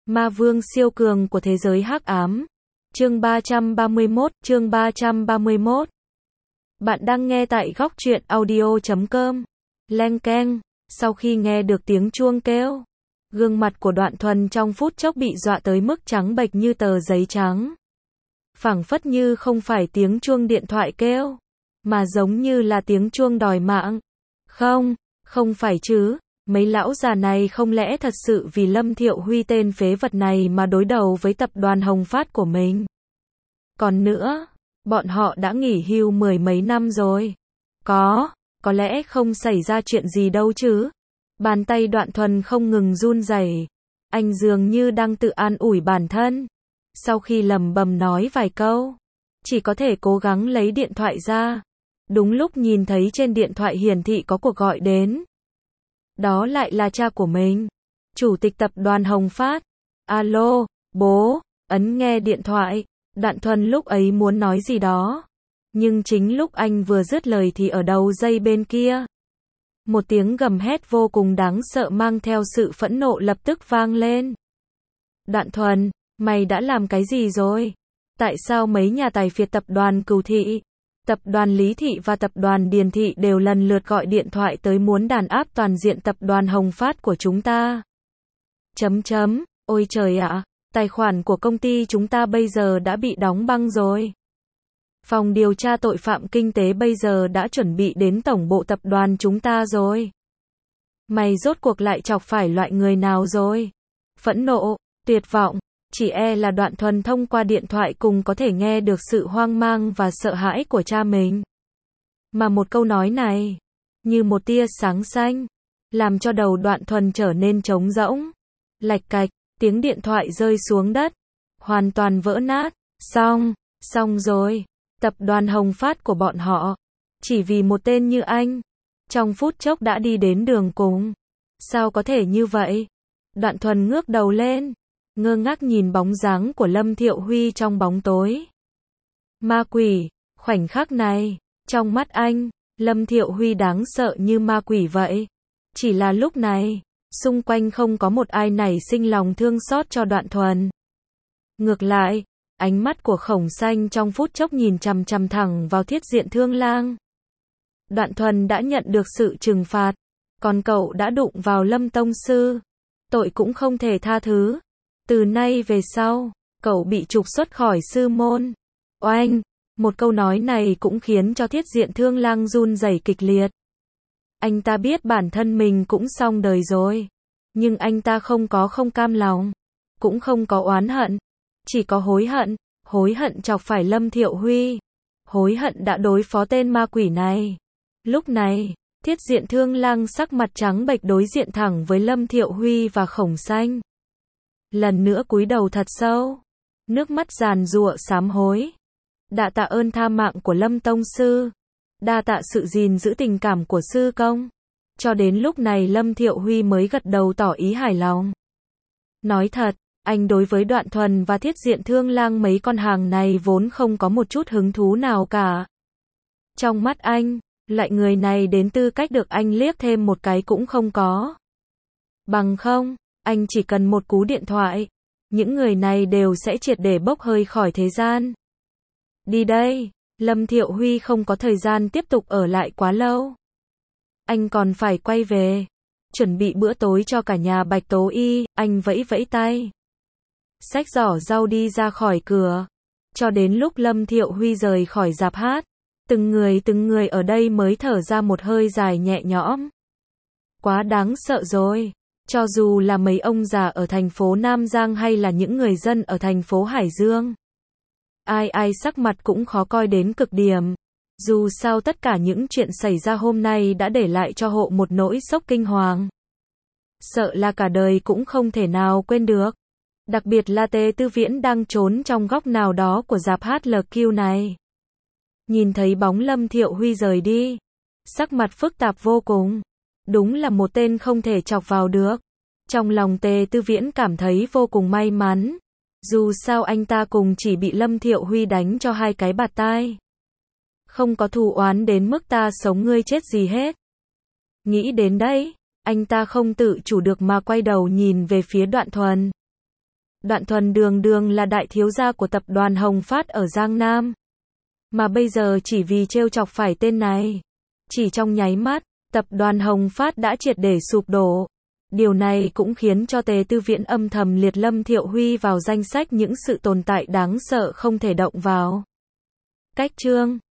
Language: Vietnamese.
Ma vương siêu cường của thế giới hắc ám. Chương 331. Bạn đang nghe tại góc truyện audio.com. Leng keng, sau khi nghe được tiếng chuông kêu, gương mặt của Đoạn Thuần trong phút chốc bị dọa tới mức trắng bệch như tờ giấy trắng. Phảng phất như không phải tiếng chuông điện thoại kêu, mà giống như là tiếng chuông đòi mạng. Không phải chứ, mấy lão già này không lẽ thật sự vì Lâm Thiệu Huy tên phế vật này mà đối đầu với tập đoàn Hồng Phát của mình? Còn nữa, bọn họ đã nghỉ hưu mười mấy năm rồi. Có lẽ không xảy ra chuyện gì đâu chứ. Bàn tay Đoạn Thuần không ngừng run rẩy. Anh dường như đang tự an ủi bản thân. Sau khi lẩm bẩm nói vài câu, chỉ có thể cố gắng lấy điện thoại ra. Đúng lúc nhìn thấy trên điện thoại hiển thị có cuộc gọi đến. Đó lại là cha của mình, chủ tịch tập đoàn Hồng Phát. Alo, bố. Ấn nghe điện thoại. Đoạn Thuần lúc ấy muốn nói gì đó, nhưng chính lúc anh vừa dứt lời thì ở đầu dây bên kia, một tiếng gầm hét vô cùng đáng sợ mang theo sự phẫn nộ lập tức vang lên. Đoạn Thuần, mày đã làm cái gì rồi? Tại sao mấy nhà tài phiệt tập đoàn Cửu Thị, tập đoàn Lý Thị và tập đoàn Điền Thị đều lần lượt gọi điện thoại tới muốn đàn áp toàn diện tập đoàn Hồng Phát của chúng ta? Ôi trời ạ, tài khoản của công ty chúng ta bây giờ đã bị đóng băng rồi. Phòng điều tra tội phạm kinh tế bây giờ đã chuẩn bị đến tổng bộ tập đoàn chúng ta rồi. Mày rốt cuộc lại chọc phải loại người nào rồi? Phẫn nộ, tuyệt vọng, chỉ e là Đoạn Thuần thông qua điện thoại cùng có thể nghe được sự hoang mang và sợ hãi của cha mình. Mà một câu nói này, như một tia sáng xanh, làm cho đầu Đoạn Thuần trở nên trống rỗng. Lạch cạch, tiếng điện thoại rơi xuống đất, hoàn toàn vỡ nát. Xong rồi. Tập đoàn Hồng Phát của bọn họ, chỉ vì một tên như anh, trong phút chốc đã đi đến đường cùng. Sao có thể như vậy? Đoạn Thuần ngước đầu lên, ngơ ngác nhìn bóng dáng của Lâm Thiệu Huy trong bóng tối. Ma quỷ, khoảnh khắc này, trong mắt anh, Lâm Thiệu Huy đáng sợ như ma quỷ vậy. Chỉ là lúc này, xung quanh không có một ai nảy sinh lòng thương xót cho Đoạn Thuần. Ngược lại, ánh mắt của Khổng Xanh trong phút chốc nhìn chằm chằm thẳng vào Thiết Diện Thương Lang. Đoạn Thuần đã nhận được sự trừng phạt, còn cậu đã đụng vào Lâm Tông Sư. Tội cũng không thể tha thứ. Từ nay về sau, cậu bị trục xuất khỏi sư môn. Oanh! Một câu nói này cũng khiến cho Thiết Diện Thương Lang run rẩy kịch liệt. Anh ta biết bản thân mình cũng xong đời rồi. Nhưng anh ta không cam lòng, cũng không có oán hận. Chỉ có hối hận chọc phải Lâm Thiệu Huy, hối hận đã đối phó tên ma quỷ này. Lúc này, Thiết Diện Thương Lang sắc mặt trắng bệch đối diện thẳng với Lâm Thiệu Huy và Khổng Xanh. Lần nữa cúi đầu thật sâu, nước mắt giàn giụa sám hối. Đa tạ ơn tha mạng của Lâm Tông Sư, đa tạ sự gìn giữ tình cảm của sư công. Cho đến lúc này Lâm Thiệu Huy mới gật đầu tỏ ý hài lòng. Nói thật, anh đối với Đoạn Thuần và Thiết Diện Thương Lang mấy con hàng này vốn không có một chút hứng thú nào cả. Trong mắt anh, loại người này đến tư cách được anh liếc thêm một cái cũng không có. Bằng không, anh chỉ cần một cú điện thoại, những người này đều sẽ triệt để bốc hơi khỏi thế gian. Đi đây, Lâm Thiệu Huy không có thời gian tiếp tục ở lại quá lâu. Anh còn phải quay về, chuẩn bị bữa tối cho cả nhà Bạch Tố Y. Anh vẫy vẫy tay, xách giỏ rau đi ra khỏi cửa. Cho đến lúc Lâm Thiệu Huy rời khỏi rạp hát, từng người ở đây mới thở ra một hơi dài nhẹ nhõm. Quá đáng sợ rồi. Cho dù là mấy ông già ở thành phố Nam Giang hay là những người dân ở thành phố Hải Dương, ai sắc mặt cũng khó coi đến cực điểm. Dù sao tất cả những chuyện xảy ra hôm nay đã để lại cho họ một nỗi sốc kinh hoàng. Sợ là cả đời cũng không thể nào quên được. Đặc biệt là Tề Tư Viễn đang trốn trong góc nào đó của rạp hát LQ này. Nhìn thấy bóng Lâm Thiệu Huy rời đi, sắc mặt phức tạp vô cùng. Đúng là một tên không thể chọc vào được. Trong lòng Tề Tư Viễn cảm thấy vô cùng may mắn. Dù sao anh ta cùng chỉ bị Lâm Thiệu Huy đánh cho 2 cái bạt tai. Không có thù oán đến mức ta sống ngươi chết gì hết. Nghĩ đến đấy, anh ta không tự chủ được mà quay đầu nhìn về phía Đoạn Thuần. Đoạn Thuần đường đường là đại thiếu gia của tập đoàn Hồng Phát ở Giang Nam. Mà bây giờ chỉ vì trêu chọc phải tên này. Chỉ trong nháy mắt, tập đoàn Hồng Phát đã triệt để sụp đổ. Điều này cũng khiến cho Tề Tư Viễn âm thầm liệt Lâm Thiệu Huy vào danh sách những sự tồn tại đáng sợ không thể động vào. Cách chương